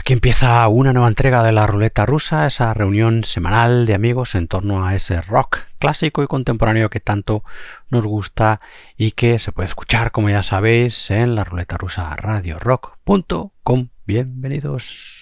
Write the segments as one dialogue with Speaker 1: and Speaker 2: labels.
Speaker 1: Aquí empieza una nueva entrega de la Ruleta Rusa, esa reunión semanal de amigos en torno a ese rock clásico y contemporáneo que tanto nos gusta y que se puede escuchar, como ya sabéis, en la Ruleta Rusa radiorock.com. Bienvenidos.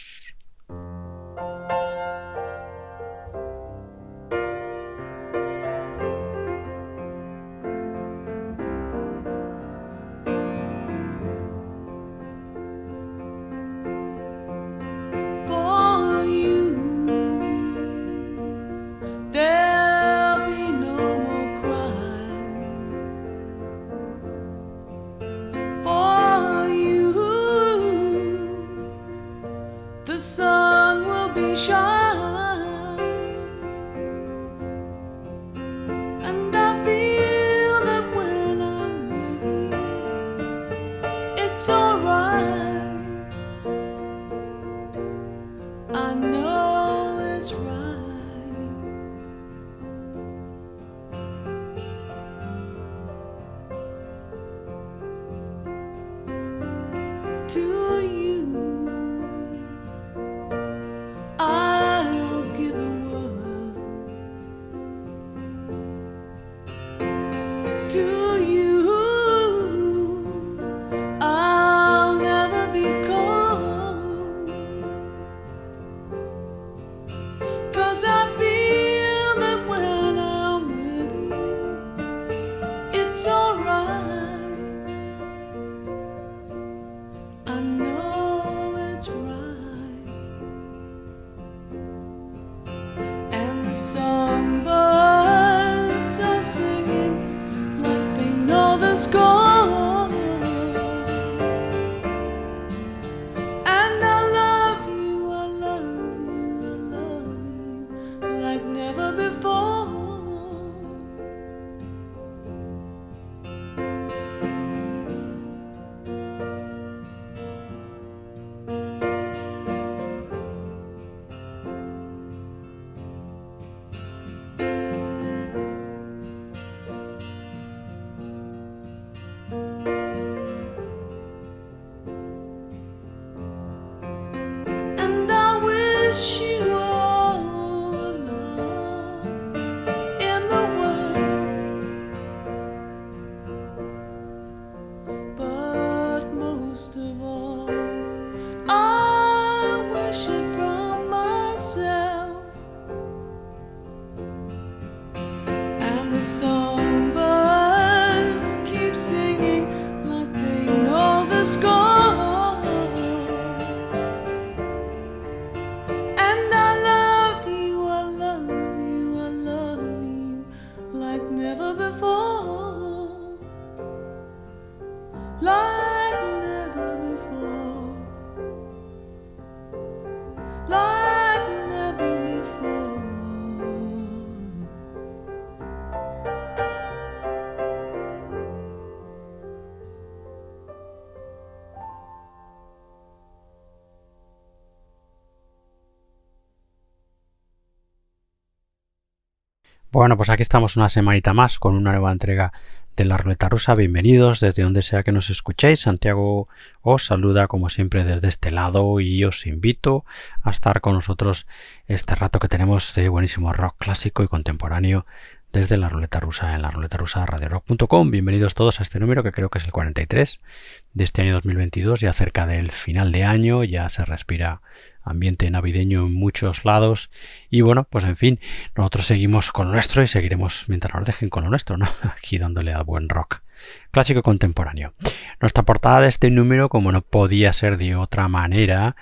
Speaker 1: Bueno, pues aquí estamos una semanita más con una nueva entrega de la Ruleta Rusa. Bienvenidos desde donde sea que nos escuchéis. Santiago os saluda como siempre desde este lado y os invito a estar con nosotros este rato que tenemos de buenísimo rock clásico y contemporáneo desde la Ruleta Rusa en la Ruleta Rusa radiorock.com. Bienvenidos todos a este número que creo que es el 43 de este año 2022, ya cerca del final de año, ya se respira ambiente navideño en muchos lados y bueno, pues en fin, nosotros seguimos con lo nuestro y seguiremos mientras nos dejen con lo nuestro, ¿no? Aquí dándole al buen rock clásico y contemporáneo. Nuestra portada de este número, como no podía ser de otra manera,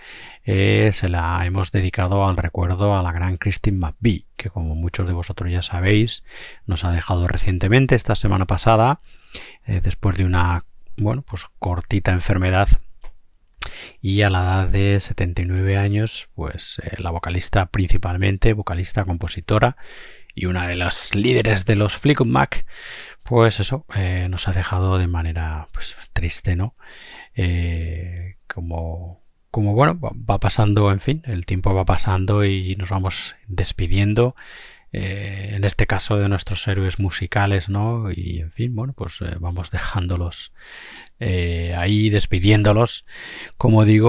Speaker 1: se la hemos dedicado al recuerdo a la gran Christine McVie, que como muchos de vosotros ya sabéis, nos ha dejado recientemente esta semana pasada, después de una pues cortita enfermedad. Y a la edad de 79 años, pues la vocalista principalmente, vocalista, compositora y una de las líderes de los Fleetwood Mac, pues eso, nos ha dejado de manera pues triste, ¿no? Como bueno, va pasando, en fin, el tiempo va pasando y nos vamos despidiendo. En este caso de nuestros héroes musicales, ¿no? Y en fin, bueno, pues vamos dejándolos ahí, despidiéndolos, como digo,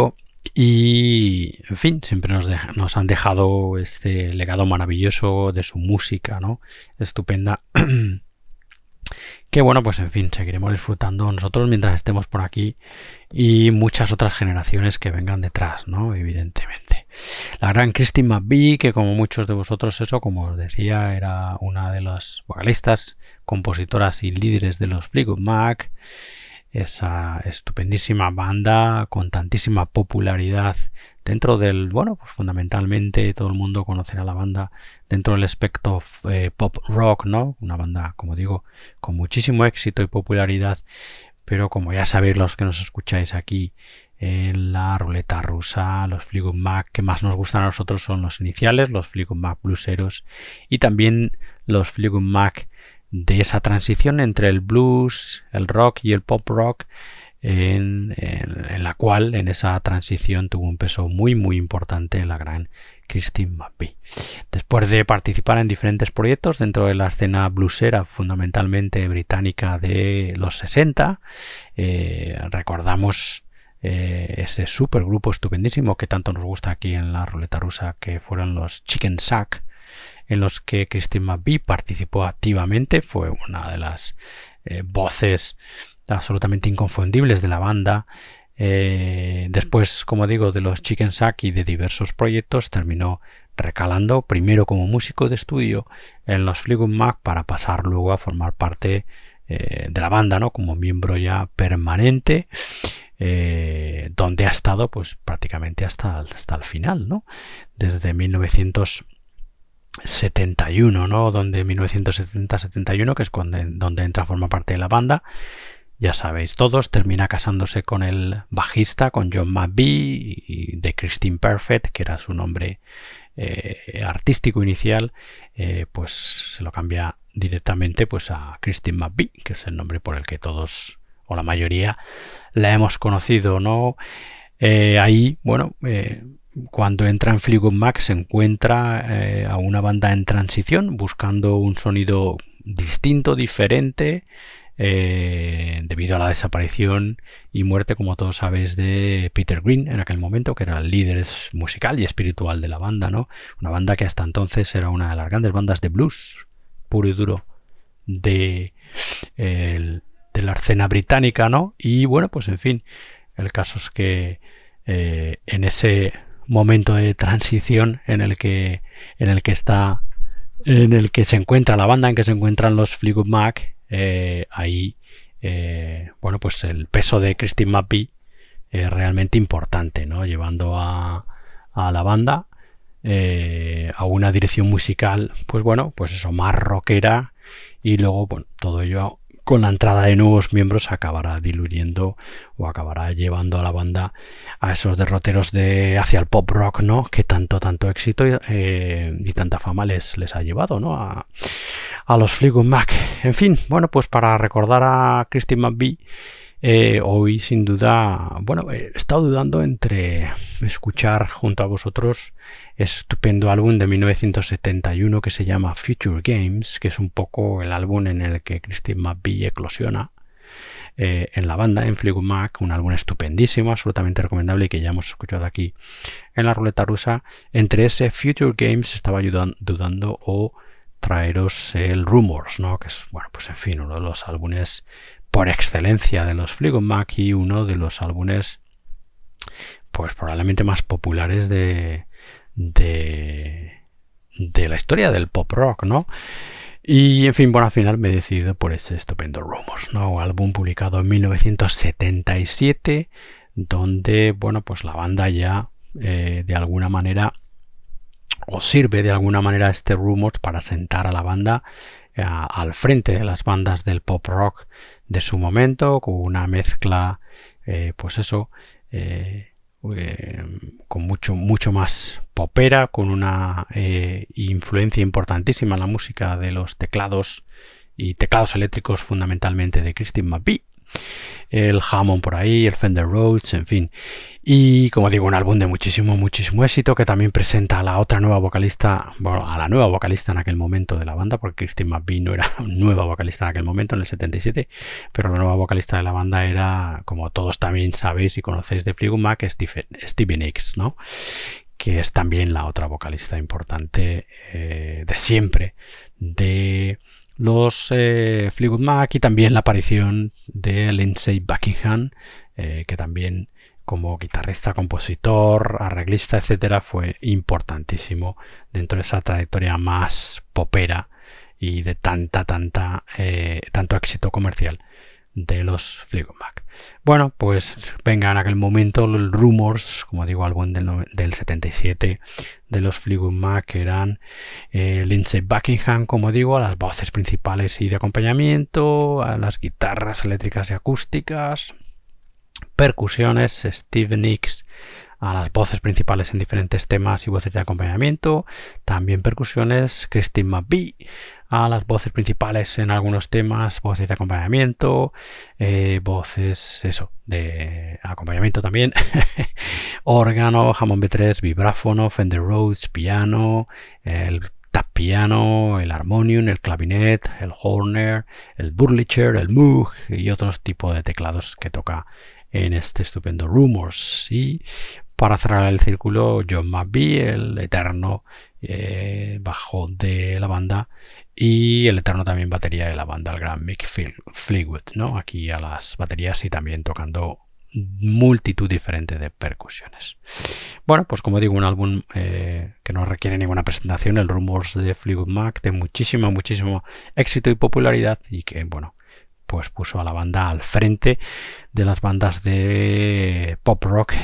Speaker 1: Y, en fin, siempre nos han dejado este legado maravilloso de su música, ¿no? Estupenda. Que bueno, pues en fin, seguiremos disfrutando nosotros mientras estemos por aquí y muchas otras generaciones que vengan detrás, ¿no? Evidentemente. La gran Christine McVie, que como muchos de vosotros, eso, como os decía, era una de las vocalistas, compositoras y líderes de los Fleetwood Mac, esa estupendísima banda con tantísima popularidad dentro del, bueno, pues fundamentalmente todo el mundo conocerá la banda dentro del espectro pop rock, ¿no? Una banda, como digo, con muchísimo éxito y popularidad, pero como ya sabéis los que nos escucháis aquí en la ruleta rusa, los Fleetwood Mac que más nos gustan a nosotros son los iniciales, los Fleetwood Mac blueseros, y también los Fleetwood Mac de esa transición entre el blues, el rock y el pop rock, en la cual en esa transición tuvo un peso muy muy importante la gran Christine McVie. Después de participar en diferentes proyectos dentro de la escena bluesera fundamentalmente británica de los 60, recordamos ese supergrupo estupendísimo que tanto nos gusta aquí en la ruleta rusa, que fueron los Chicken Shack, en los que Christine McVie participó activamente. Fue una de las voces absolutamente inconfundibles de la banda. Después, como digo, de los Chicken Shack y de diversos proyectos, terminó recalando primero como músico de estudio en los Fleetwood Mac para pasar luego a formar parte de la banda, ¿no? Como miembro ya permanente, donde ha estado pues prácticamente hasta el final, ¿no? Desde 1971, ¿no? Donde 1970-71, que es donde entra a formar parte de la banda. Ya sabéis todos, termina casándose con el bajista, con John McVie, y de Christine Perfect, que era su nombre artístico inicial, pues se lo cambia directamente pues a Christine McVie, que es el nombre por el que todos o la mayoría la hemos conocido, ¿no? Ahí, bueno, cuando entra en Fleetwood Mac se encuentra a una banda en transición, buscando un sonido distinto, diferente, debido a la desaparición y muerte, como todos sabéis, de Peter Green en aquel momento, que era el líder musical y espiritual de la banda, ¿no? Una banda que hasta entonces era una de las grandes bandas de blues puro y duro de la escena británica, ¿no? Y bueno, pues en fin, el caso es que en ese momento de transición en el que se encuentra la banda, en que se encuentran los Fleetwood Mac, ahí bueno, pues el peso de Christine McVie es realmente importante, ¿no? Llevando a la banda a una dirección musical, pues bueno, pues eso, más rockera, y luego, bueno, todo ello con la entrada de nuevos miembros acabará diluyendo o acabará llevando a la banda a esos derroteros hacia el pop rock, ¿no? Que tanto éxito y tanta fama les ha llevado, ¿no? A los Fleetwood Mac. En fin, bueno, pues para recordar a Christine McVie, hoy sin duda, bueno, he estado dudando entre escuchar junto a vosotros ese estupendo álbum de 1971 que se llama Future Games, que es un poco el álbum en el que Christine McVie eclosiona en la banda, en Fleetwood Mac, un álbum estupendísimo, absolutamente recomendable y que ya hemos escuchado aquí en la ruleta rusa. Entre ese Future Games estaba dudando o traeros el Rumors, ¿no? Que es, bueno, pues en fin, uno de los álbumes por excelencia de los Fleetwood Mac y uno de los álbumes pues probablemente más populares de la historia del pop rock, ¿no? Y en fin, bueno, al final me he decidido por ese estupendo Rumors, ¿no? Un álbum publicado en 1977, donde, bueno, pues la banda ya de alguna manera, o sirve de alguna manera este Rumors para sentar a la banda al frente de las bandas del pop rock de su momento, con una mezcla pues eso, con mucho más popera, con una influencia importantísima en la música de los teclados y teclados eléctricos, fundamentalmente de Christine McVie. el Hammond por ahí, el Fender Rhodes, en fin. Y como digo, un álbum de muchísimo éxito, que también presenta a la otra nueva vocalista, bueno, a la nueva vocalista en aquel momento de la banda, porque Christine McVie no era nueva vocalista en aquel momento, en el 77, pero la nueva vocalista de la banda era, como todos también sabéis y conocéis de Fleetwood Mac, Stevie Nicks, ¿no? Que es también la otra vocalista importante de siempre de los Fleetwood Mac, y también la aparición de Lindsey Buckingham, que también como guitarrista, compositor, arreglista, etcétera, fue importantísimo dentro de esa trayectoria más popera y de tanto éxito comercial de los Fleetwood Mac. Bueno, pues venga, en aquel momento el Rumours, como digo, álbum del 77 de los Fleetwood Mac, que eran Lindsey Buckingham, como digo, a las voces principales y de acompañamiento, a las guitarras eléctricas y acústicas, percusiones, Stevie Nicks a las voces principales en diferentes temas y voces de acompañamiento, también percusiones, Christine McVie a las voces principales en algunos temas, voces de acompañamiento, voces de acompañamiento también, órgano, Hammond B3, vibráfono, Fender Rhodes, piano, el tap piano, el harmonium, el clavinet, el horner, el Wurlitzer, el Moog y otros tipos de teclados que toca en este estupendo Rumours. Y para cerrar el círculo, John McVie, el eterno bajo de la banda, y el eterno también batería de la banda, el gran Mick Fleetwood, ¿no? Aquí a las baterías y también tocando multitud diferente de percusiones. Bueno, pues como digo, un álbum que no requiere ninguna presentación, el Rumours de Fleetwood Mac, de muchísimo éxito y popularidad, y que, bueno, pues puso a la banda al frente de las bandas de pop rock,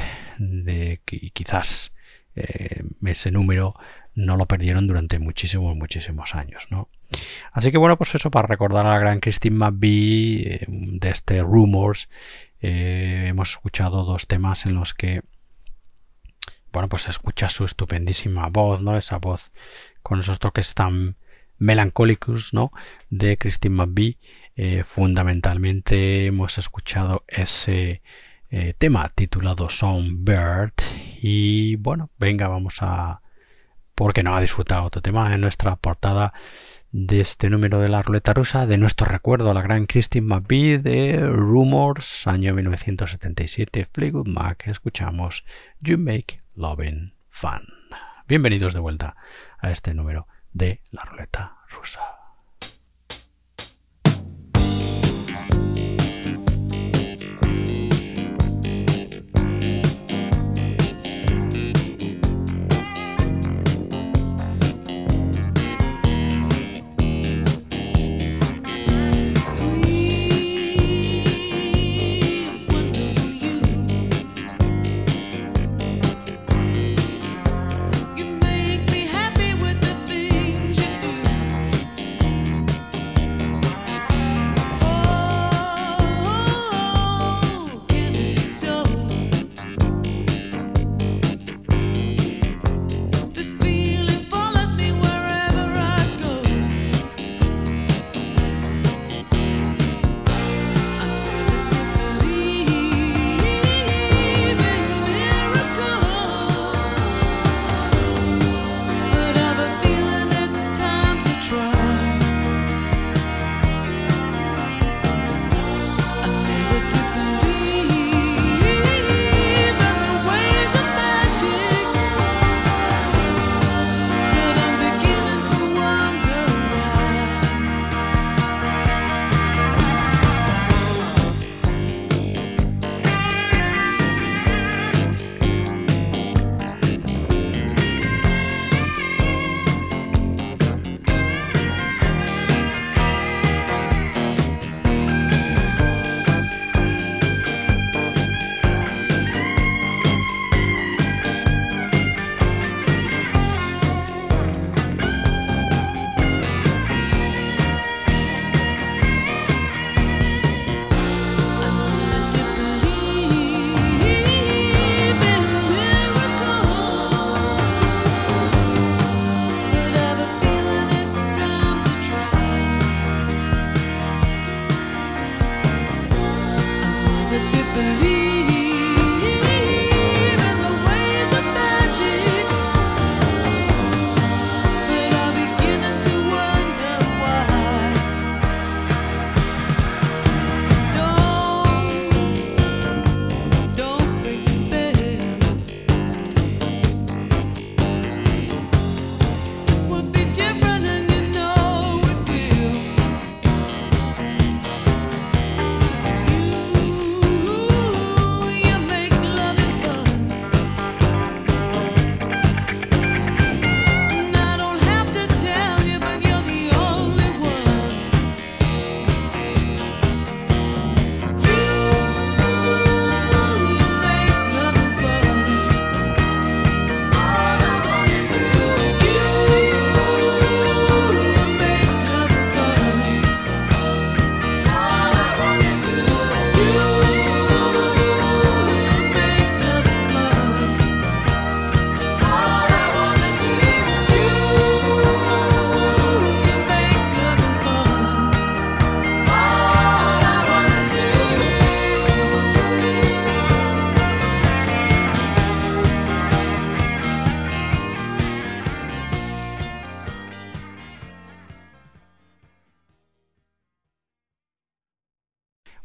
Speaker 1: y quizás ese número no lo perdieron durante muchísimos años, ¿no? Así que bueno, pues eso, para recordar a la gran Christine McVie de este Rumours, hemos escuchado dos temas en los que, bueno, pues se escucha su estupendísima voz, ¿no? Esa voz con esos toques tan melancólicos, ¿no? De Christine McVie. Fundamentalmente hemos escuchado ese tema titulado Songbird, y bueno, venga, vamos a, porque no ha disfrutado otro tema en nuestra portada de este número de la ruleta rusa, de nuestro recuerdo a la gran Christine McVie de Rumours, año 1977, Fleetwood Mac. Escuchamos You Make Lovin' Fun. Bienvenidos de vuelta a este número de la ruleta rusa.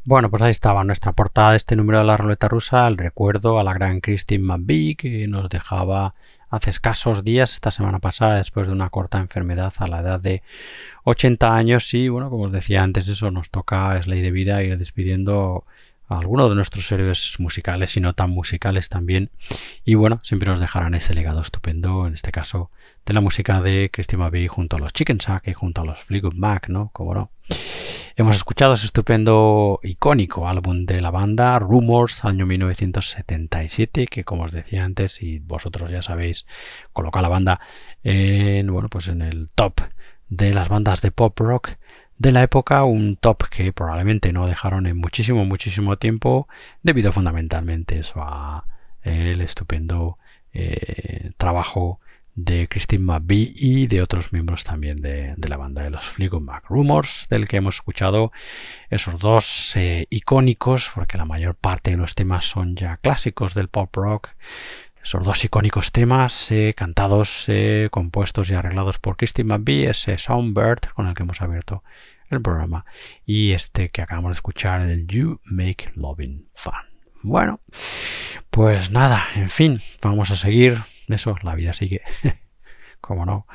Speaker 1: Bueno, pues ahí estaba nuestra portada de este número de la ruleta rusa, el recuerdo a la gran Christine McVie, que nos dejaba hace escasos días, esta semana pasada, después de una corta enfermedad a la edad de 80 años. Y bueno, como os decía antes, eso nos toca, es ley de vida, ir despidiendo a algunos de nuestros héroes musicales y no tan musicales también. Y bueno, siempre nos dejarán ese legado estupendo, en este caso de la música de Christine McVie junto a los Chicken Shack y junto a los Fleetwood Mac, ¿no? Como no. Hemos escuchado ese estupendo, icónico álbum de la banda, Rumors, año 1977, que como os decía antes, y vosotros ya sabéis, coloca a la banda en el top de las bandas de pop rock de la época, un top que probablemente no dejaron en muchísimo tiempo, debido fundamentalmente eso a el estupendo trabajo de Christine McVie y de otros miembros también de la banda de los Fleetwood Mac. Rumors, del que hemos escuchado esos dos icónicos, porque la mayor parte de los temas son ya clásicos del pop rock. Esos dos icónicos temas cantados, compuestos y arreglados por Christine McVie, ese Songbird con el que hemos abierto el programa, y este que acabamos de escuchar, el You Make Loving Fun. Bueno, pues nada, en fin, vamos a seguir. Eso, la vida sigue, como no.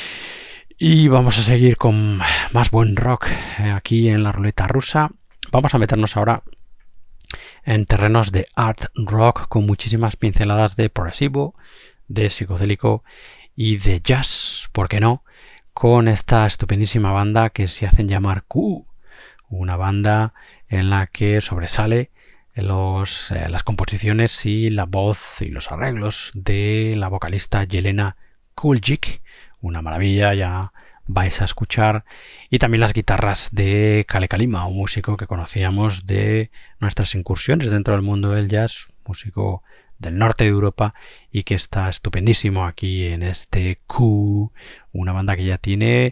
Speaker 1: Y vamos a seguir con más buen rock aquí en la ruleta rusa. Vamos a meternos ahora en terrenos de art rock con muchísimas pinceladas de progresivo, de psicodélico y de jazz, ¿por qué no? Con esta estupendísima banda que se hacen llamar Q, una banda en la que sobresale las composiciones y la voz y los arreglos de la vocalista Jelena Kuljic, una maravilla, ya vais a escuchar, y también las guitarras de Kale Kalima, un músico que conocíamos de nuestras incursiones dentro del mundo del jazz, músico del norte de Europa y que está estupendísimo aquí en este Q, una banda que ya tiene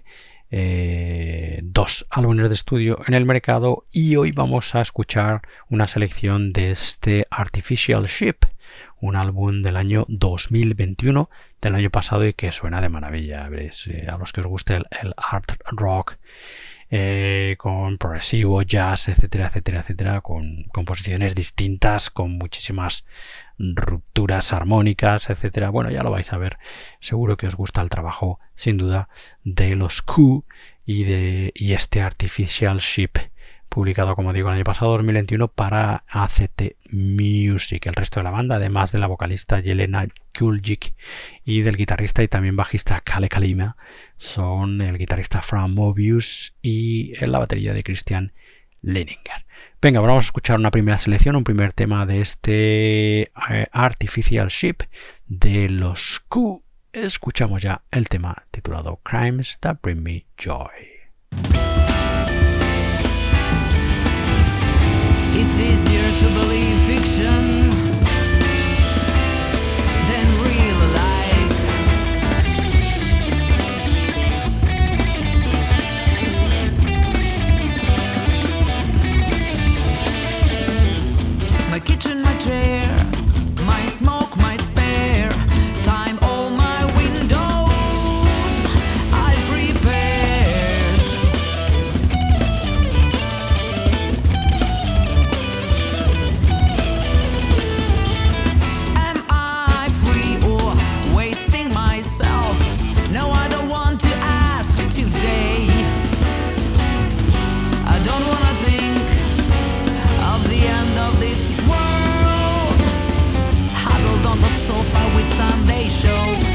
Speaker 1: 2 álbumes de estudio en el mercado, y hoy vamos a escuchar una selección de este Artificial Ship, un álbum del año 2021, del año pasado, y que suena de maravilla. ¿Veis? A los que os guste el art rock con progresivo, jazz, etcétera, con composiciones distintas, con muchísimas rupturas armónicas, etcétera. Bueno, ya lo vais a ver. Seguro que os gusta el trabajo, sin duda, de los Q y este Artificial Ship, publicado, como digo, el año pasado, 2021, para ACT Music. El resto de la banda, además de la vocalista Jelena Kuljic y del guitarrista y también bajista Kale Kalima, son el guitarrista Frank Mobius y la batería de Christian Leininger. Venga, vamos a escuchar una primera selección, un primer tema de este Artificial Ship de los Q. Escuchamos ya el tema titulado Crimes That Bring Me Joy.
Speaker 2: It's easier to believe fiction than real life. My kitchen, my chair, my smoke, my spare time, all my windows I prepared. Am I free or wasting myself? No, I don't want to ask today. I don't want to think of the end of this world, huddled on the sofa with Sunday shows.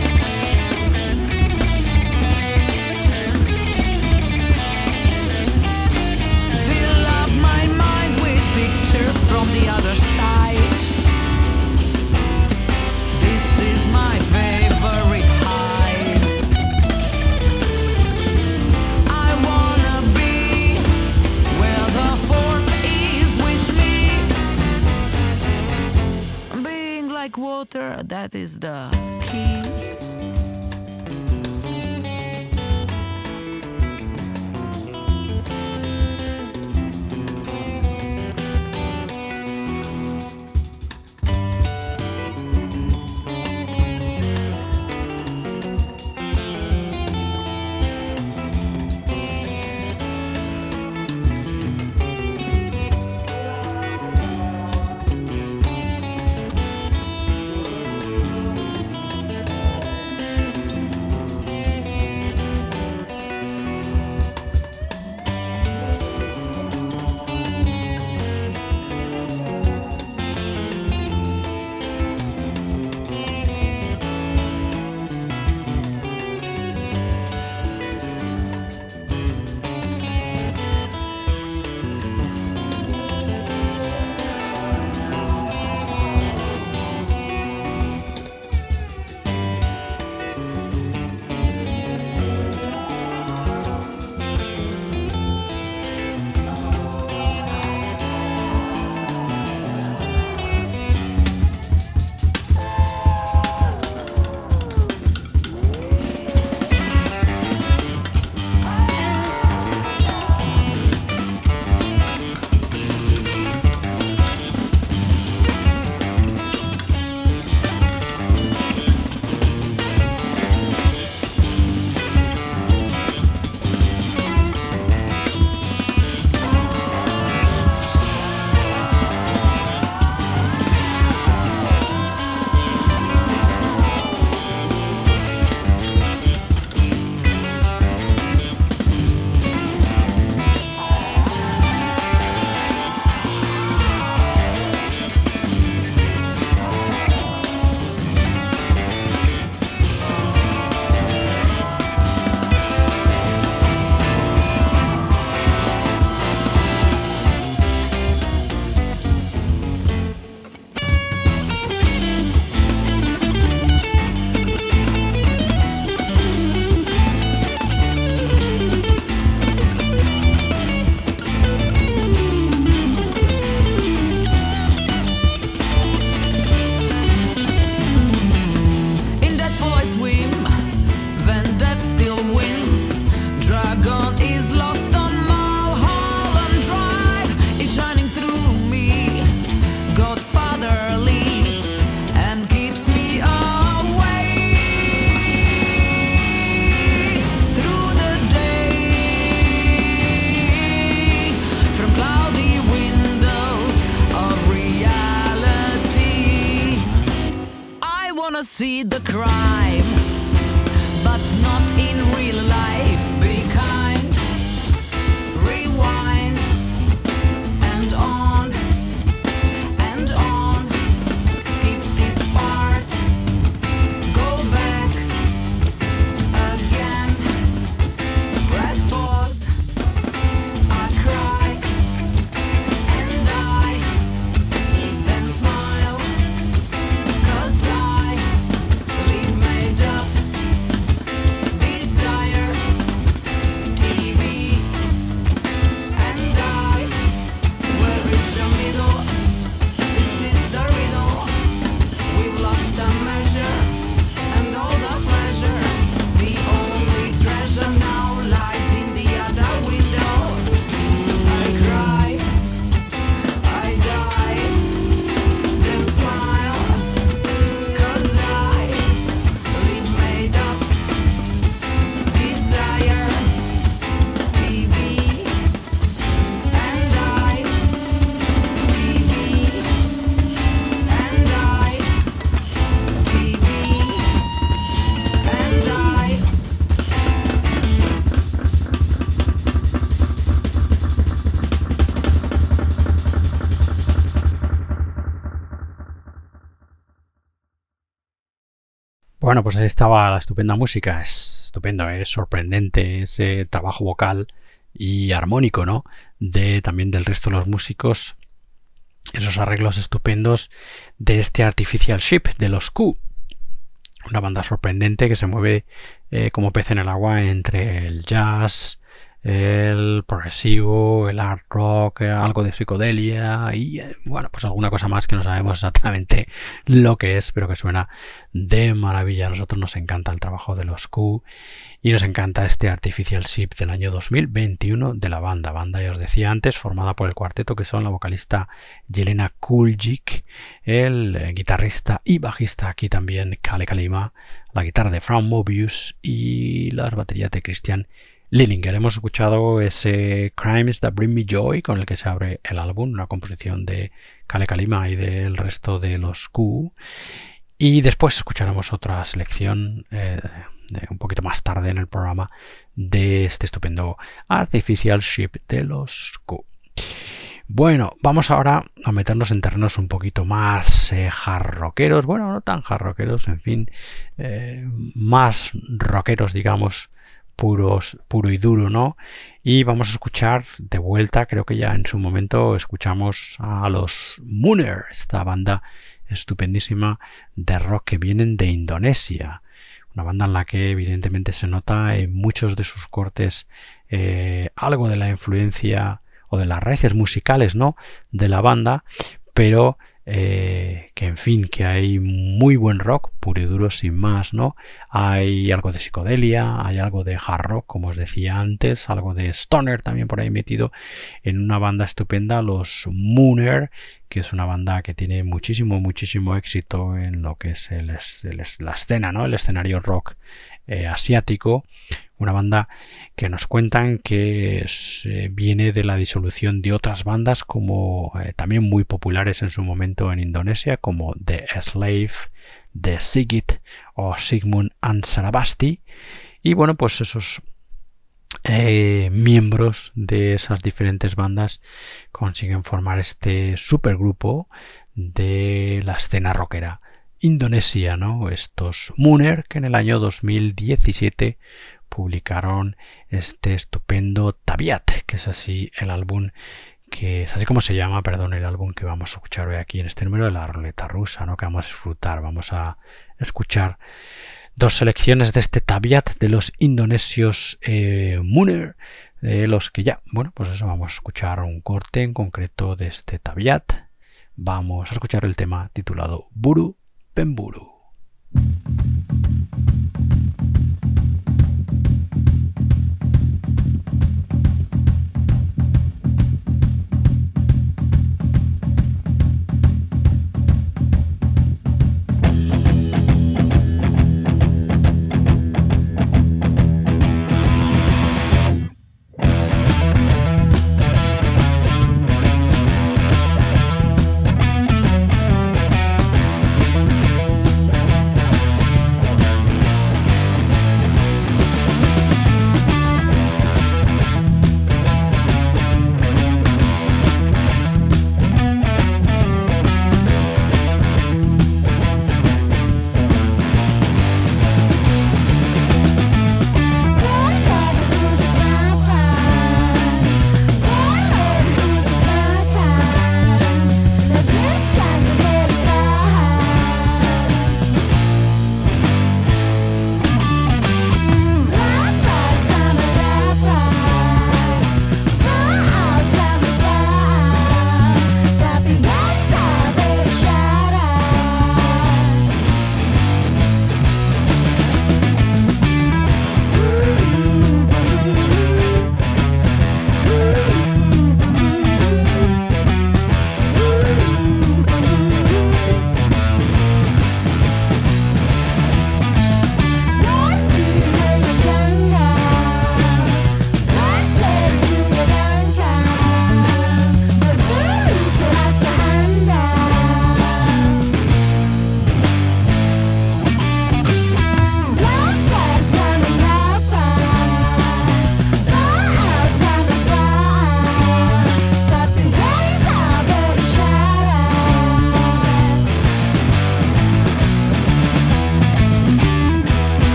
Speaker 2: Fill up my mind with pictures from the other side. This is my favorite hide. I wanna be where the force is with me. Being like water, that is the key. crime, but not in real life. Be kind, rewind, and on, and on. Skip this part, go back again. Press pause, I cry and die, then smile, 'cause I live made up. Desire, TV, and I. Where is the middle? This is the riddle. We've lost the measure and all the pleasure. The only treasure now lies in the other window. I cry, I die, then smile, 'cause I live made up. Desire, TV, and I. TV, and I. TV, and I.
Speaker 1: Bueno, pues ahí estaba la estupenda música. Es estupendo, es sorprendente ese trabajo vocal y armónico, ¿no? También del resto de los músicos. Esos arreglos estupendos de este Artificial Ship de los Q. Una banda sorprendente que se mueve como pez en el agua entre el jazz, el progresivo, el art rock, algo de psicodelia y bueno, pues alguna cosa más que no sabemos exactamente lo que es, pero que suena de maravilla. A nosotros nos encanta el trabajo de los Q y nos encanta este Artificial Ship del año 2021 de la banda, ya os decía antes, formada por el cuarteto que son la vocalista Jelena Kuljic, el guitarrista y bajista aquí también Kalle Kalima, la guitarra de Frank Mobius y las baterías de Christian Lillinger. Hemos escuchado ese Crimes That Bring Me Joy con el que se abre el álbum, una composición de Kalle Kalima y del resto de los Q. Y después escucharemos otra selección un poquito más tarde en el programa de este estupendo Artificial Ship de los Q. Bueno, vamos ahora a meternos en terrenos un poquito más hard-rockeros, bueno, no tan hard-rockeros, en fin, más rockeros, digamos, puro y duro, ¿no? Y vamos a escuchar de vuelta, creo que ya en su momento escuchamos a los Mooner, esta banda estupendísima de rock que vienen de Indonesia. Una banda en la que evidentemente se nota en muchos de sus cortes algo de la influencia o de las raíces musicales, ¿no?, de la banda, pero que en fin, que hay muy buen rock, puro y duro sin más, ¿no? Hay algo de psicodelia, hay algo de hard rock, como os decía antes, algo de stoner también por ahí metido en una banda estupenda, los Mooner, que es una banda que tiene muchísimo éxito en lo que es la escena, ¿no?, el escenario rock asiático. Una banda que nos cuentan que viene de la disolución de otras bandas como también muy populares en su momento en Indonesia, como The Slave, The Sigit o Sigmund and Sarabasti. Y bueno, pues esos miembros de esas diferentes bandas consiguen formar este supergrupo de la escena rockera indonesia, ¿no? Estos Mooner, que en el año 2017 publicaron este estupendo Tabiat, que es así el álbum, que es así como se llama, perdón, el álbum que vamos a escuchar hoy aquí en este número de la ruleta rusa, ¿no?, que vamos a disfrutar. Vamos a escuchar dos selecciones de este Tabiat de los indonesios Mooner, de los que ya, bueno, pues eso, vamos a escuchar un corte en concreto de este Tabiat. Vamos a escuchar el tema titulado Buru Pemburu.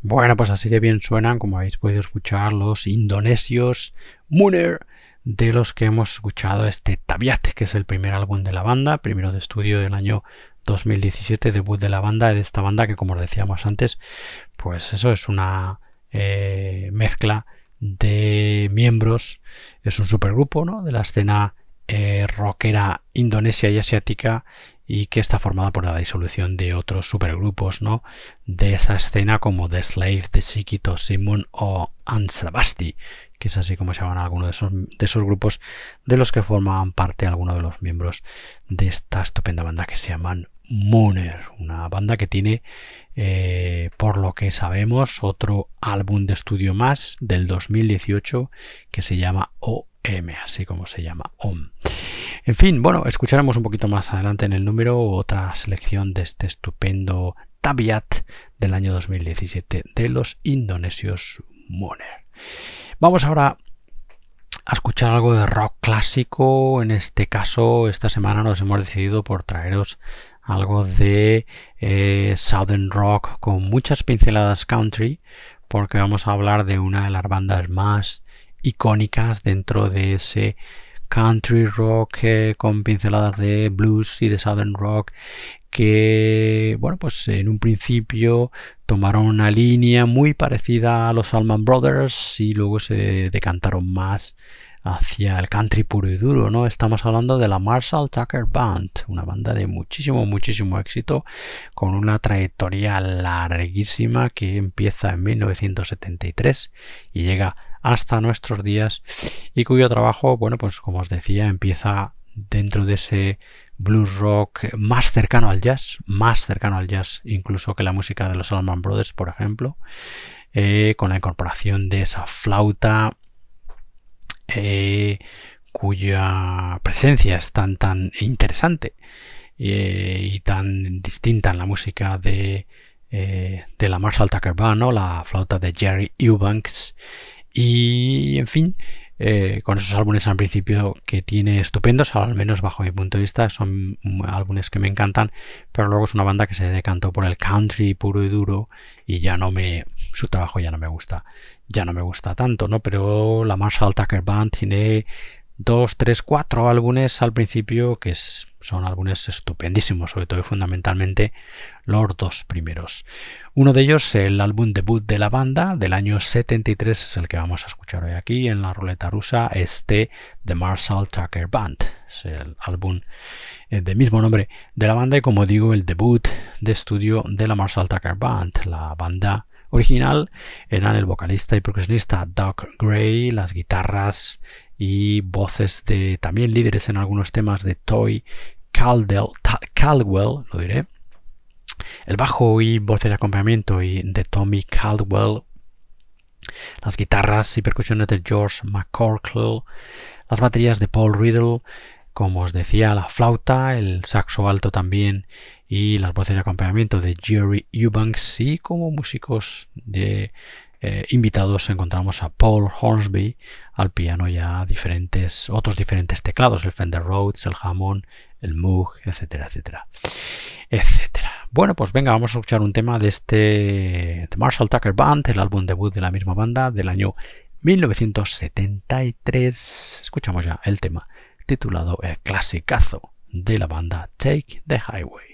Speaker 1: Bueno, pues así de bien suenan, como habéis podido escuchar, los indonesios Munir, de los que hemos escuchado este Tabiat, que es el primer álbum de la banda, primero de estudio del año 2017, debut de la banda, de esta banda que, como os decíamos antes, pues eso es una mezcla de miembros, es un supergrupo, ¿no?, de la escena rockera indonesia y asiática, y que está formada por la disolución de otros supergrupos, ¿no?, de esa escena, como The Slave, The Sikito, Simon o Ansabasti, que es así como se llaman algunos de esos grupos de los que formaban parte algunos de los miembros de esta estupenda banda que se llaman Munir, una banda que tiene, por lo que sabemos, otro álbum de estudio más del 2018 que se llama OM, así como se llama OM. En fin, bueno, escucharemos un poquito más adelante en el número otra selección de este estupendo Tabiat del año 2017 de los indonesios Munir. Vamos ahora a escuchar algo de rock clásico. En este caso, esta semana nos hemos decidido por traeros algo de Southern Rock con muchas pinceladas country, porque vamos a hablar de una de las bandas más icónicas dentro de ese country rock con pinceladas de blues y de Southern Rock, que, bueno, pues en un principio tomaron una línea muy parecida a los Allman Brothers y luego se decantaron más hacia el country puro y duro, ¿no? Estamos hablando de la Marshall Tucker Band, una banda de muchísimo éxito, con una trayectoria larguísima que empieza en 1973 y llega hasta nuestros días, y cuyo trabajo, bueno, pues como os decía, empieza dentro de ese blues rock más cercano al jazz incluso que la música de los Allman Brothers, por ejemplo, con la incorporación de esa flauta cuya presencia es tan interesante y tan distinta en la música de la Marshall Tucker Band, ¿no?, la flauta de Jerry Eubanks. Y en fin, con esos álbumes al principio que tiene estupendos, al menos bajo mi punto de vista, son álbumes que me encantan, pero luego es una banda que se decantó por el country puro y duro y su trabajo ya no me gusta tanto, ¿no? Pero la Marshall Tucker Band tiene 2, 3, 4 álbumes al principio que son álbumes estupendísimos, sobre todo y fundamentalmente los 2 primeros. Uno de ellos, el álbum debut de la banda del año 73, es el que vamos a escuchar hoy aquí en la ruleta rusa, The Marshall Tucker Band. Es el álbum de mismo nombre de la banda y, como digo, el debut de estudio de la Marshall Tucker Band. La banda original eran el vocalista y percusionista Doug Gray, las guitarras y voces de también líderes en algunos temas de Toy Caldwell, lo diré, el bajo y voces de acompañamiento de Tommy Caldwell, las guitarras y percusiones de George McCorkle, las baterías de Paul Riddle, como os decía, la flauta, el saxo alto también y las voces de acompañamiento de Jerry Eubanks, y como músicos de invitados encontramos a Paul Hornsby al piano y a otros diferentes teclados, el Fender Rhodes, el Hammond, el Moog, etcétera. Bueno, pues venga, vamos a escuchar un tema de The Marshall Tucker Band, el álbum debut de la misma banda del año 1973. Escuchamos ya el tema titulado el clasicazo de la banda Take the Highway.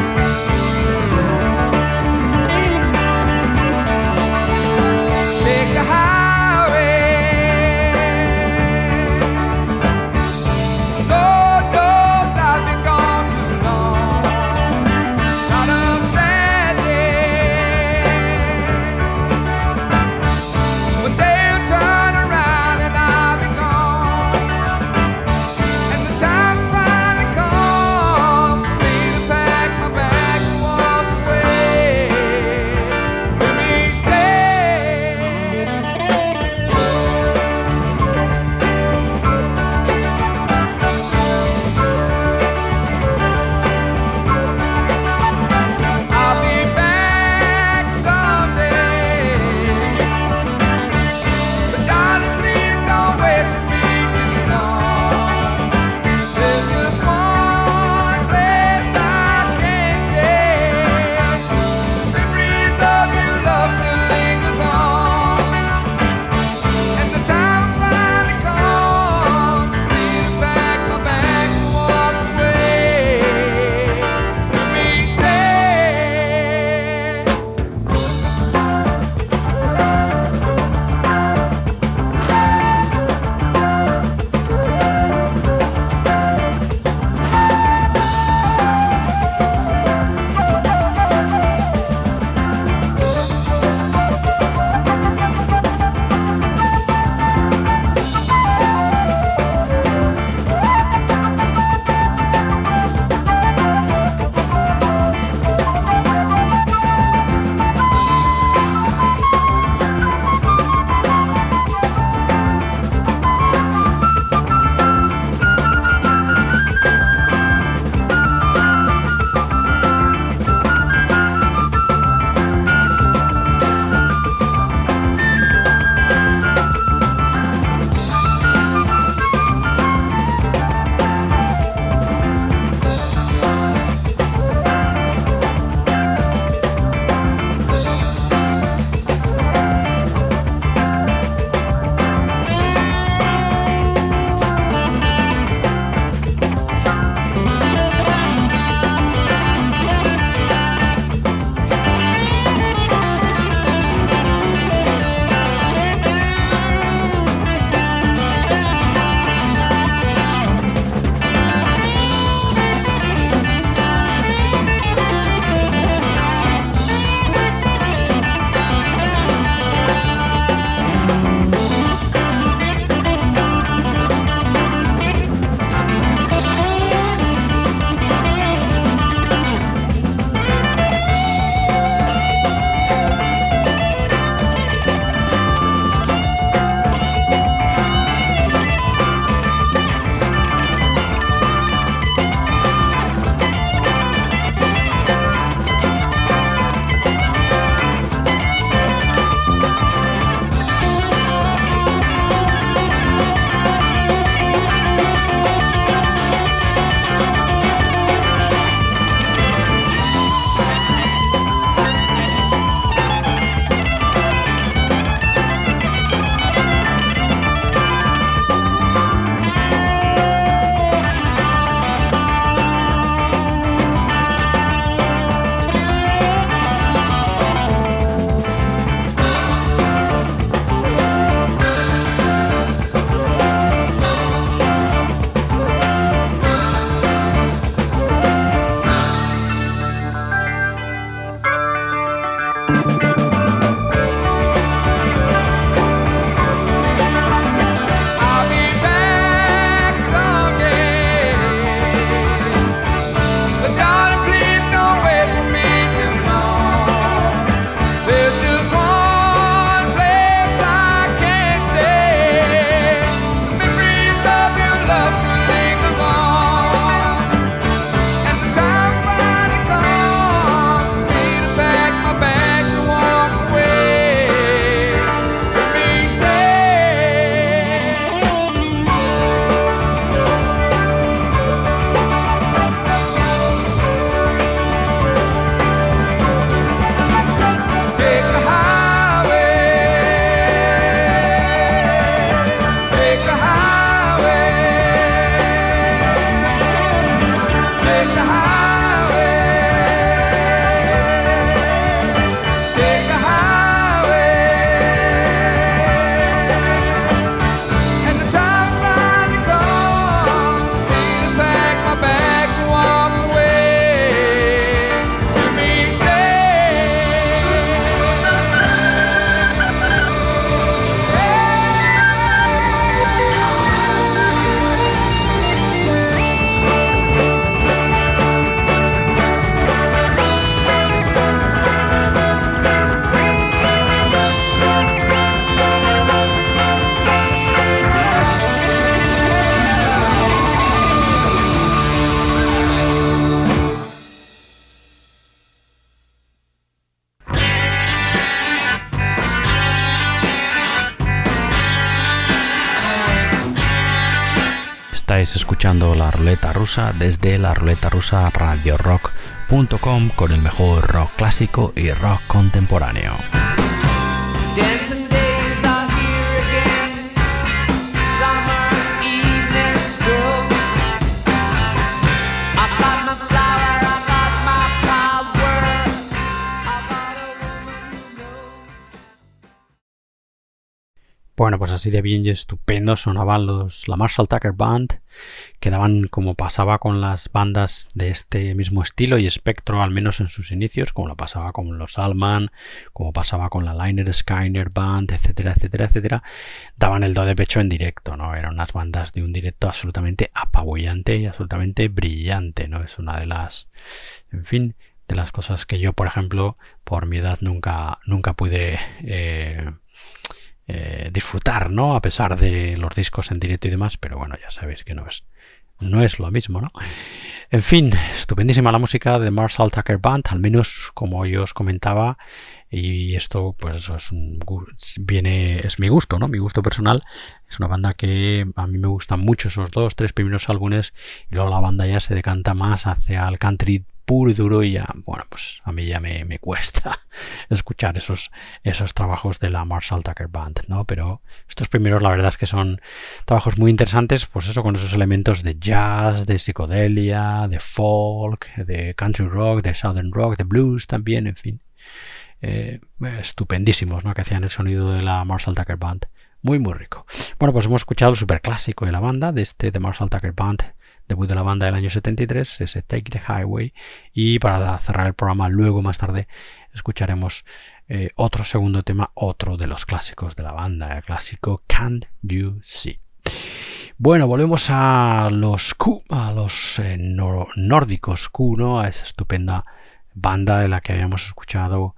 Speaker 2: Take
Speaker 1: Estáis escuchando La Ruleta Rusa desde la Ruleta Rusa radiorock.com con el mejor rock clásico y rock contemporáneo.
Speaker 2: Dancing days are here again. Summer evenings go. I got my flower, I got my power. I got a woman who knows.
Speaker 1: Bueno, pues así de bien y estupendo sonaban la Marshall Tucker Band, que daban, como pasaba con las bandas de este mismo estilo y espectro, al menos en sus inicios, como lo pasaba con los Allman, como pasaba con la Lynyrd Skynyrd Band, etcétera, etcétera, etcétera, daban el do de pecho en directo, ¿no? Eran unas bandas de un directo absolutamente apabullante y absolutamente brillante, ¿no? Es una de las, en fin, de las cosas que yo, por ejemplo, por mi edad nunca pude disfrutar, ¿no? A pesar de los discos en directo y demás, pero bueno, ya sabéis que no es lo mismo, ¿no? En fin, estupendísima la música de Marshall Tucker Band, al menos como yo os comentaba, y esto pues eso es mi gusto, ¿no? Mi gusto personal. Es una banda que a mí me gustan mucho esos 2-3 primeros álbumes y luego la banda ya se decanta más hacia el country puro y duro y ya, bueno, pues a mí ya me cuesta escuchar esos trabajos de la Marshall Tucker Band, ¿no? Pero estos primeros la verdad es que son trabajos muy interesantes, pues eso, con esos elementos de jazz, de psicodelia, de folk, de country rock, de southern rock, de blues también, en fin, estupendísimos, ¿no? Que hacían el sonido de la Marshall Tucker Band. Muy rico. Bueno, pues hemos escuchado el superclásico de la banda, de Marshall Tucker Band, debut de la banda del año 73, ese Take the Highway, y para cerrar el programa luego más tarde escucharemos otro segundo tema, otro de los clásicos de la banda, el clásico Can't You See. Bueno, volvemos a los Q, a los nórdicos Q, ¿no? A esa estupenda banda de la que habíamos escuchado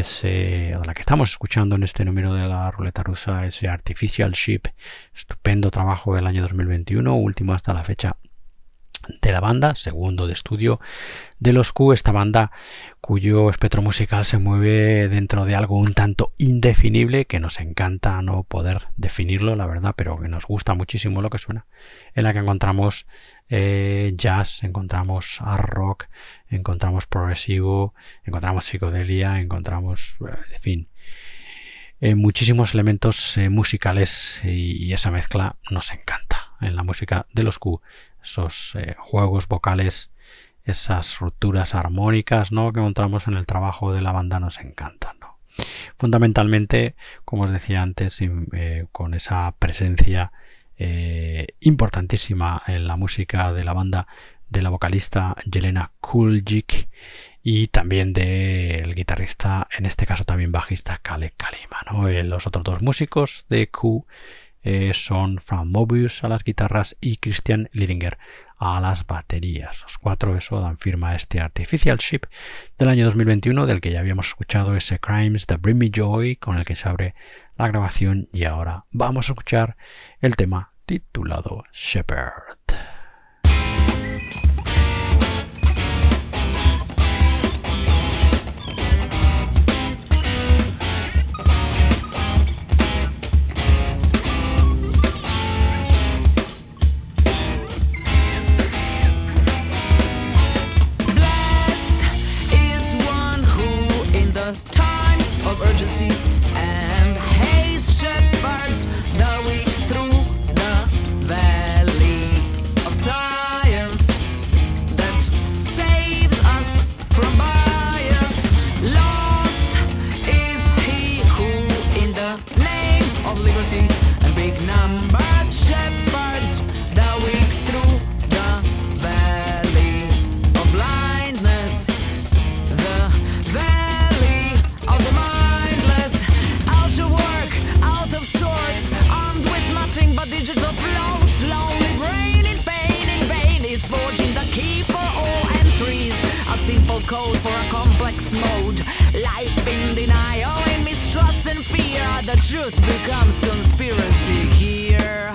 Speaker 1: de la que estamos escuchando en este número de la Ruleta Rusa, ese Artificial Ship, estupendo trabajo del año 2021, último hasta la fecha de la banda, segundo de estudio de los Q, esta banda cuyo espectro musical se mueve dentro de algo un tanto indefinible, que nos encanta no poder definirlo, la verdad, pero que nos gusta muchísimo lo que suena, en la que encontramos jazz, encontramos art rock, encontramos progresivo, encontramos psicodelia, encontramos, en fin, muchísimos elementos musicales y esa mezcla nos encanta en la música de los Q. Esos juegos vocales, esas rupturas armónicas, ¿no?, que encontramos en el trabajo de la banda nos encantan, ¿no? Fundamentalmente, como os decía antes, con esa presencia importantísima en la música de la banda de la vocalista Jelena Kuljic y también del guitarrista, en este caso también bajista, Kale Kalima, ¿no? Los otros dos músicos de Q son Frank Mobius a las guitarras y Christian Lidinger a las baterías. Los cuatro dan firma a este Artificial Ship del año 2021, del que ya habíamos escuchado ese Crimes That Bring Me Joy, con el que se abre la grabación, y ahora vamos a escuchar el tema titulado Shepherd.
Speaker 2: Times of urgency and haste shepherds the weak through the valley of science that saves us from bias. Lost is he who in the name of liberty and big numbers shepherds the weak through the valley of blindness. Of the mindless, out of work, out of sorts, armed with nothing but digital flows. Lonely brain in vain is forging the key for all entries. A simple code for a complex mode. Life in denial, in mistrust and fear. The truth becomes conspiracy here.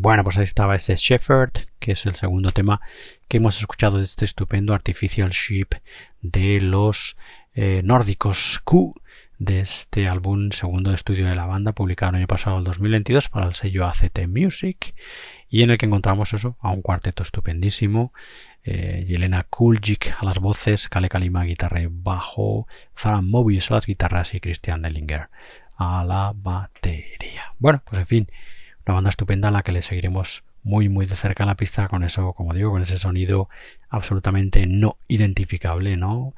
Speaker 1: Bueno, pues ahí estaba ese Shepherd, que es el segundo tema que hemos escuchado de este estupendo Artificial Sheep de los nórdicos Q, de este álbum segundo de estudio de la banda, publicado el año pasado, el 2022, para el sello ACT Music, y en el que encontramos eso, a un cuarteto estupendísimo, Yelena Kuljic a las voces, Kale Kalima a guitarra y bajo, Farah Mobius a las guitarras y Christian Nellinger a la batería. Bueno, pues en fin, una banda estupenda a la que le seguiremos muy de cerca en la pista, con eso, como digo, con ese sonido absolutamente no identificable, ¿no?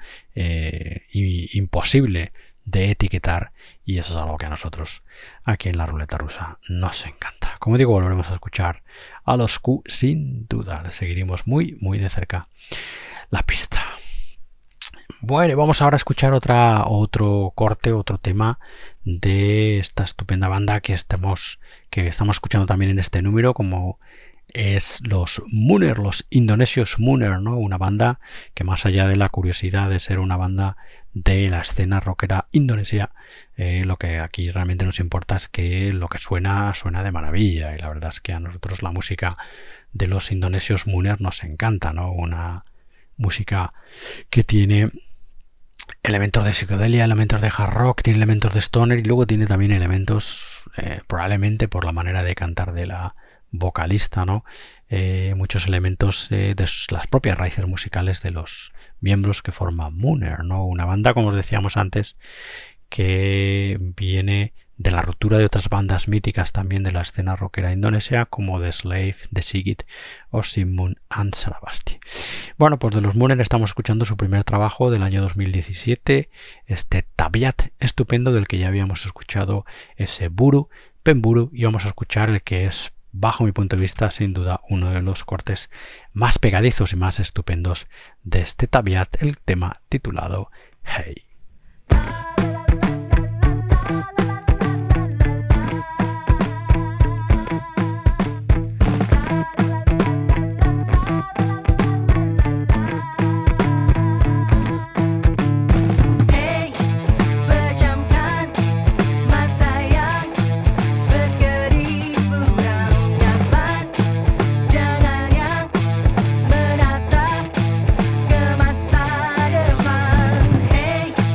Speaker 1: Imposible de etiquetar, y eso es algo que a nosotros aquí en la ruleta rusa nos encanta. Como digo, volveremos a escuchar a los Q sin duda, le seguiremos muy de cerca la pista. Bueno, vamos ahora a escuchar otro corte, otro tema de esta estupenda banda que estamos escuchando también en este número, como es los Mooner, los indonesios Mooner, ¿no? Una banda que, más allá de la curiosidad de ser una banda de la escena rockera indonesia, lo que aquí realmente nos importa es que lo que suena de maravilla, y la verdad es que a nosotros la música de los indonesios Mooner nos encanta, ¿no? Una música que tiene elementos de psicodelia, elementos de hard rock, tiene elementos de stoner, y luego tiene también elementos, probablemente por la manera de cantar de la vocalista, ¿no? Muchos elementos de las propias raíces musicales de los miembros que forman Mooner, ¿no? Una banda, como os decíamos antes, que viene de la ruptura de otras bandas míticas también de la escena rockera indonesia, como The Slave, The Sigit o Simon and Sarabasti. Bueno, pues de los Mooner estamos escuchando su primer trabajo del año 2017, este Tabiat estupendo, del que ya habíamos escuchado ese Buru, Pemburu, y vamos a escuchar el que es, bajo mi punto de vista, sin duda uno de los cortes más pegadizos y más estupendos de este Tabiat, el tema titulado Hey.
Speaker 3: Masa depan, hey.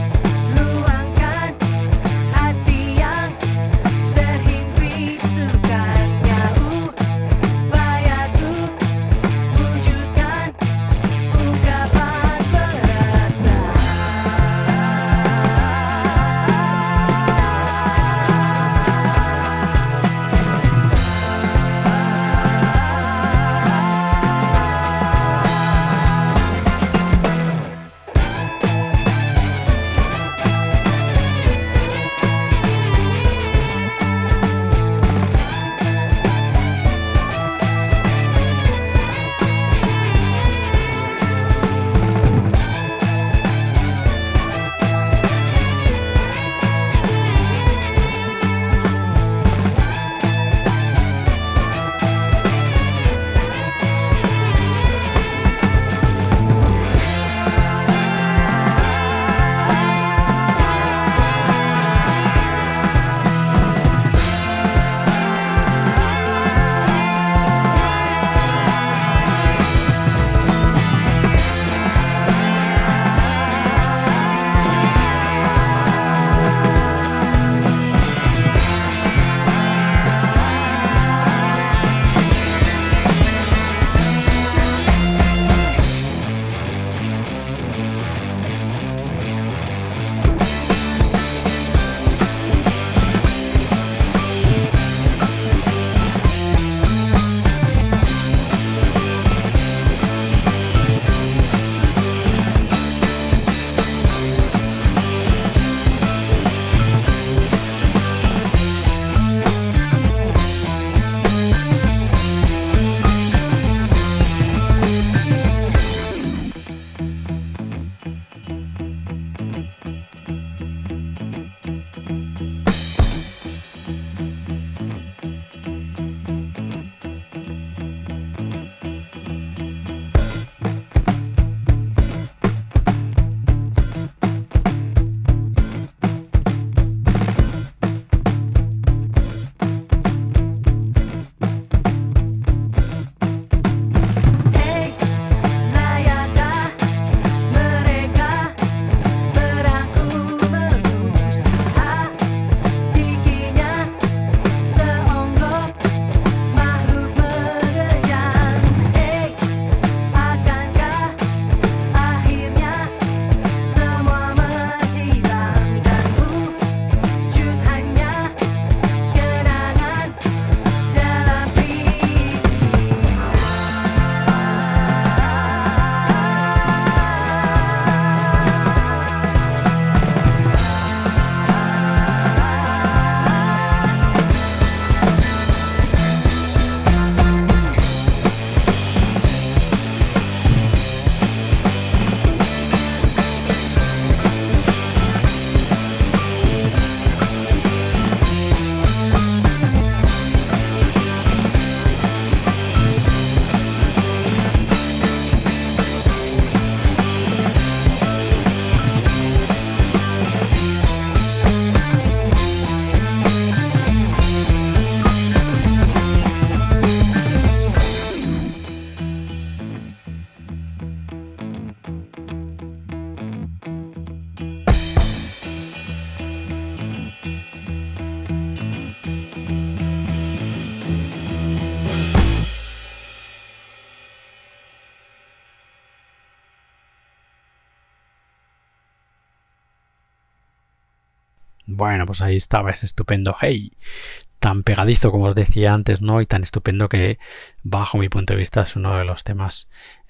Speaker 1: Bueno, pues ahí estaba ese estupendo Hey, tan pegadizo como os decía antes, ¿no? Y tan estupendo que, bajo mi punto de vista, es uno de los temas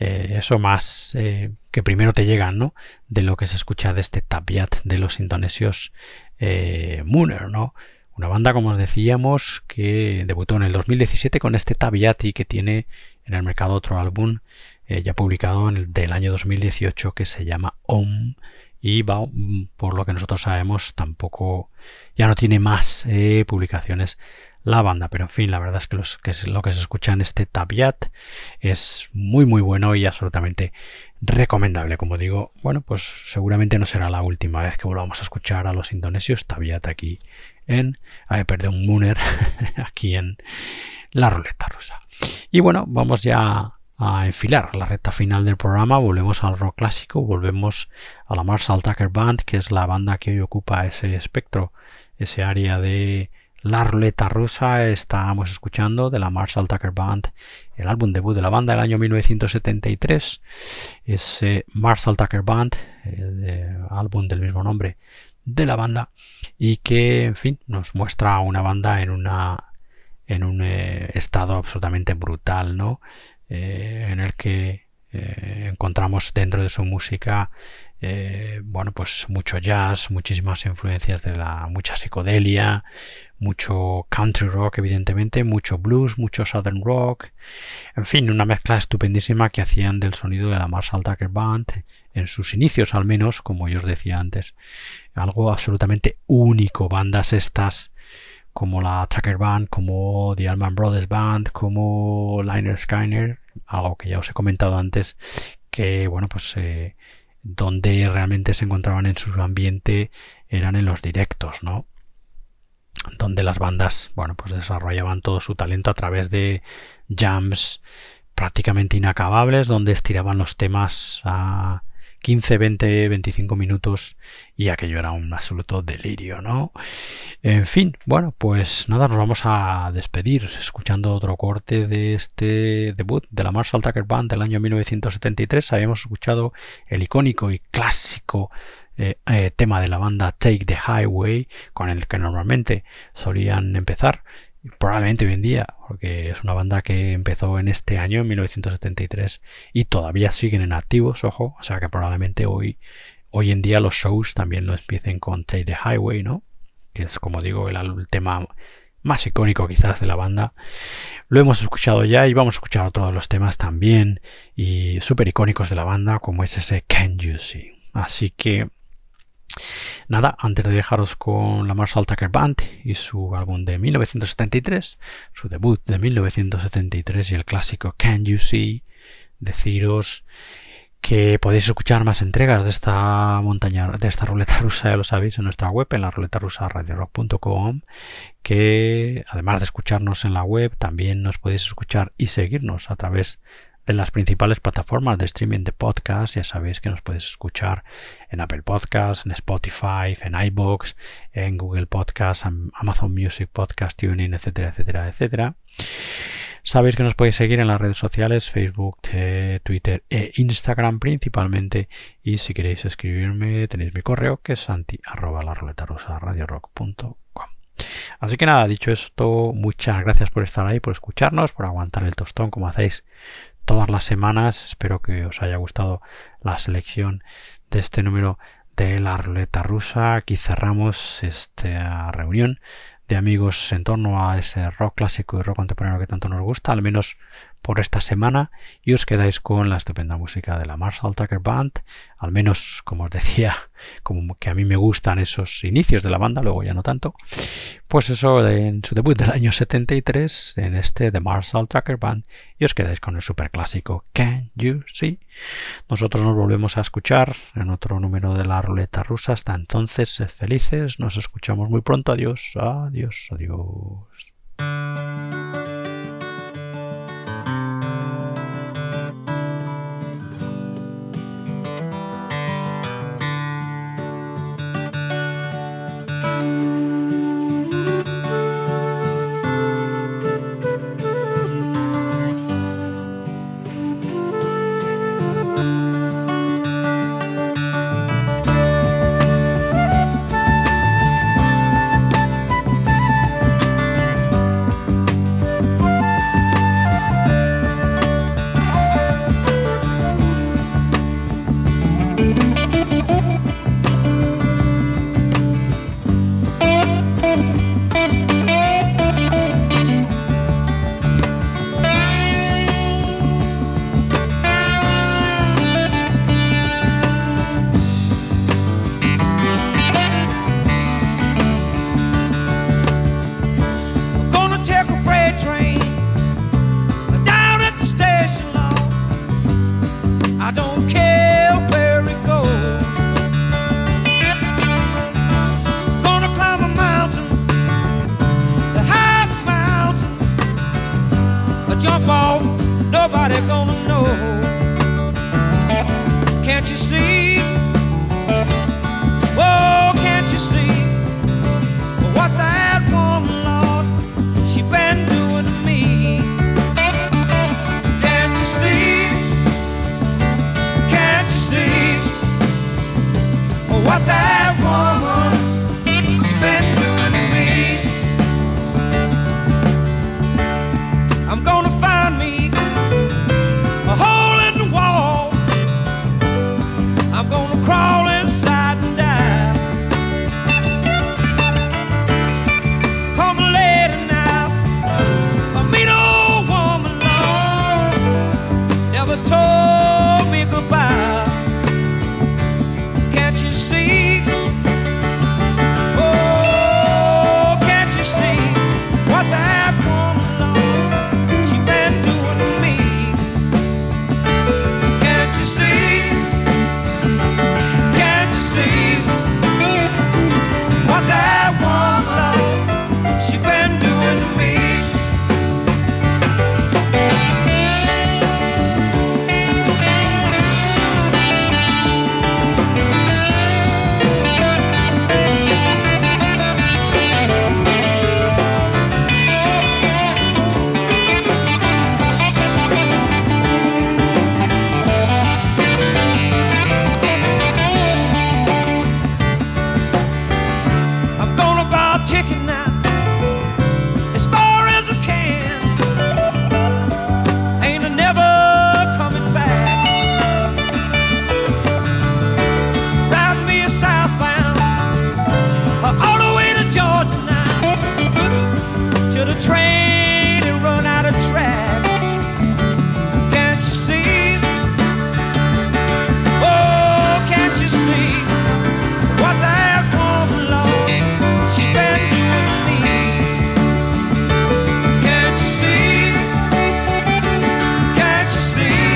Speaker 1: más que primero te llegan, ¿no? De lo que se escucha de este Tabiat de los indonesios Munir, ¿no? Una banda, como os decíamos, que debutó en el 2017 con este Tabiat y que tiene en el mercado otro álbum ya publicado del año 2018 que se llama Om. Y va, por lo que nosotros sabemos, tampoco ya no tiene más publicaciones la banda, pero en fin, la verdad es que lo que se escucha en este Tabiat es muy muy bueno y absolutamente recomendable. Como digo, bueno, pues seguramente no será la última vez que volvamos a escuchar a los indonesios Tabiat aquí Munir aquí en la ruleta rusa. Y bueno, vamos ya a enfilar la recta final del programa. Volvemos al rock clásico, volvemos a la Marshall Tucker Band, que es la banda que hoy ocupa ese espectro, ese área de la ruleta rusa. Estábamos escuchando de la Marshall Tucker Band el álbum debut de la banda del año 1973, ese Marshall Tucker Band, el álbum del mismo nombre de la banda, y que en fin nos muestra a una banda en un estado absolutamente brutal, ¿no? En el que encontramos dentro de su música bueno, pues mucho jazz, muchísimas influencias de mucha psicodelia, mucho country rock, evidentemente, mucho blues, mucho southern rock, en fin, una mezcla estupendísima que hacían del sonido de la Marshall Tucker Band en sus inicios, al menos, como yo os decía antes, algo absolutamente único. Bandas estas como la Tucker Band, como The Allman Brothers Band, como Lynyrd Skynyrd, algo que ya os he comentado antes, que bueno, pues donde realmente se encontraban en su ambiente eran en los directos, ¿no? Donde las bandas, bueno, pues desarrollaban todo su talento a través de jams prácticamente inacabables, donde estiraban los temas a 15, 20, 25 minutos y aquello era un absoluto delirio, ¿no? En fin, bueno, pues nada, nos vamos a despedir escuchando otro corte de este debut de la Marshall Tucker Band del año 1973. Habíamos escuchado el icónico y clásico tema de la banda Take the Highway, con el que normalmente solían empezar, probablemente hoy en día, porque es una banda que empezó en este año, en 1973, y todavía siguen en activos, ojo, o sea que probablemente hoy en día los shows también lo empiecen con Take the Highway, ¿no? Que es, como digo, el tema más icónico quizás de la banda. Lo hemos escuchado ya y vamos a escuchar otro de los temas también y súper icónicos de la banda, como es ese Can You See. Así que nada, antes de dejaros con la Marshall Tucker Band y su álbum de 1973, su debut de 1973 y el clásico Can You See, deciros que podéis escuchar más entregas de esta ruleta rusa, ya lo sabéis, en nuestra web, en la ruletarusaradiorock.com, que además de escucharnos en la web, también nos podéis escuchar y seguirnos a través de las principales plataformas de streaming de podcast. Ya sabéis que nos podéis escuchar en Apple Podcasts, en Spotify, en iVoox, en Google Podcasts, en Amazon Music Podcast, TuneIn, etcétera, etcétera, etcétera. Sabéis que nos podéis seguir en las redes sociales, Facebook, Twitter e Instagram principalmente. Y si queréis escribirme, tenéis mi correo, que es santi@laruletarusaradiorock.com. Así que nada, dicho esto, muchas gracias por estar ahí, por escucharnos, por aguantar el tostón como hacéis todas las semanas. Espero que os haya gustado la selección de este número de la ruleta rusa. Aquí cerramos esta reunión de amigos en torno a ese rock clásico y rock contemporáneo que tanto nos gusta, al menos por esta semana, y os quedáis con la estupenda música de la Marshall Tucker Band, al menos, como os decía, como que a mí me gustan esos inicios de la banda, luego ya no tanto, pues eso en su debut del año 73, en este The Marshall Tucker Band, y os quedáis con el superclásico Can You See. Nosotros nos volvemos a escuchar en otro número de la ruleta rusa. Hasta entonces, sed felices, nos escuchamos muy pronto. Adiós, adiós, adiós.
Speaker 2: they're gonna know. Can't you see? Oh, can't you see what that woman, Lord, she been doing to me? Can't you see? Can't you see what that woman, she been doing to me? I'm gonna find me a hole in the wall. I'm gonna crawl inside and die. Come later now, a mean old woman, Lord, never told me goodbye. Can't you see? Oh, can't you see what that woman, Lord, she been doing to me? Can't you see? Can't you see what that woman, Lord, she been doing to me? I'm gonna buy a ticket now, as far as I can. Ain't a never coming back. Ride me a southbound, all the way to Georgia now, till the train and run out of track. Can't you see? Oh, can't you see what that woman, Lord, she been doing to me? Can't you see? Can't you see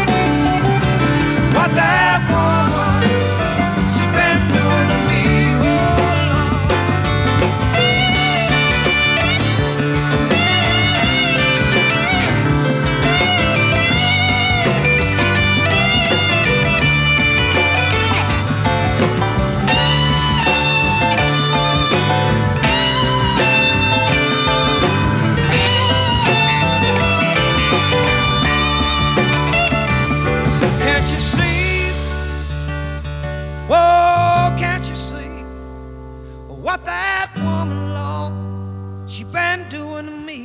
Speaker 2: what that woman, she been doing to me? Oh, Lord. Can't you see? Oh, can't you see what that woman, Lord, she been doing to me?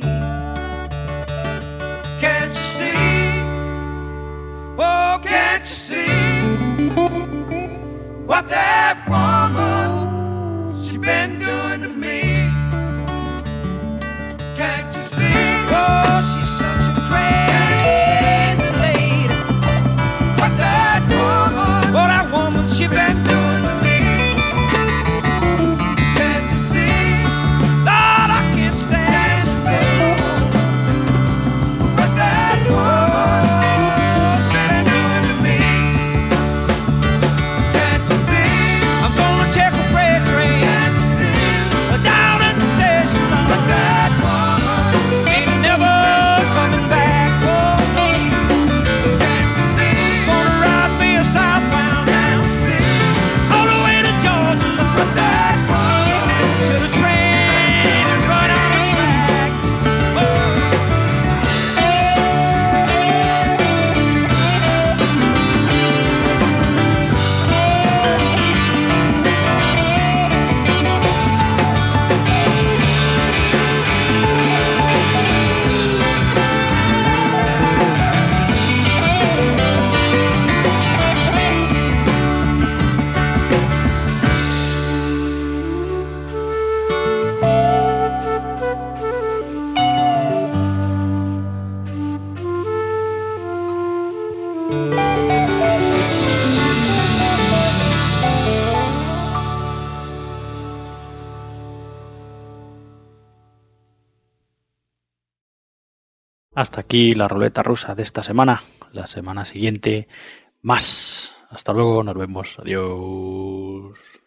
Speaker 2: Can't you see? Oh, can't you see what that woman, she been doing to me? Can't you see? Oh, she's such a crazy lady. What that woman, she been doing to me? Can't you see? Lord, I can't stand to see what that woman, she been doing to me. Can't you see? I'm gonna take a freight train. Can't you see? Down at the station, Lord. What that woman ain't never coming back. Oh, can't you see? Gonna ride me a southbound now, all the way to Georgia, Lord. What that woman, till the train and run out of track. Oh.
Speaker 1: Hasta aquí la ruleta rusa de esta semana. La semana siguiente, más. Hasta luego, nos vemos. Adiós.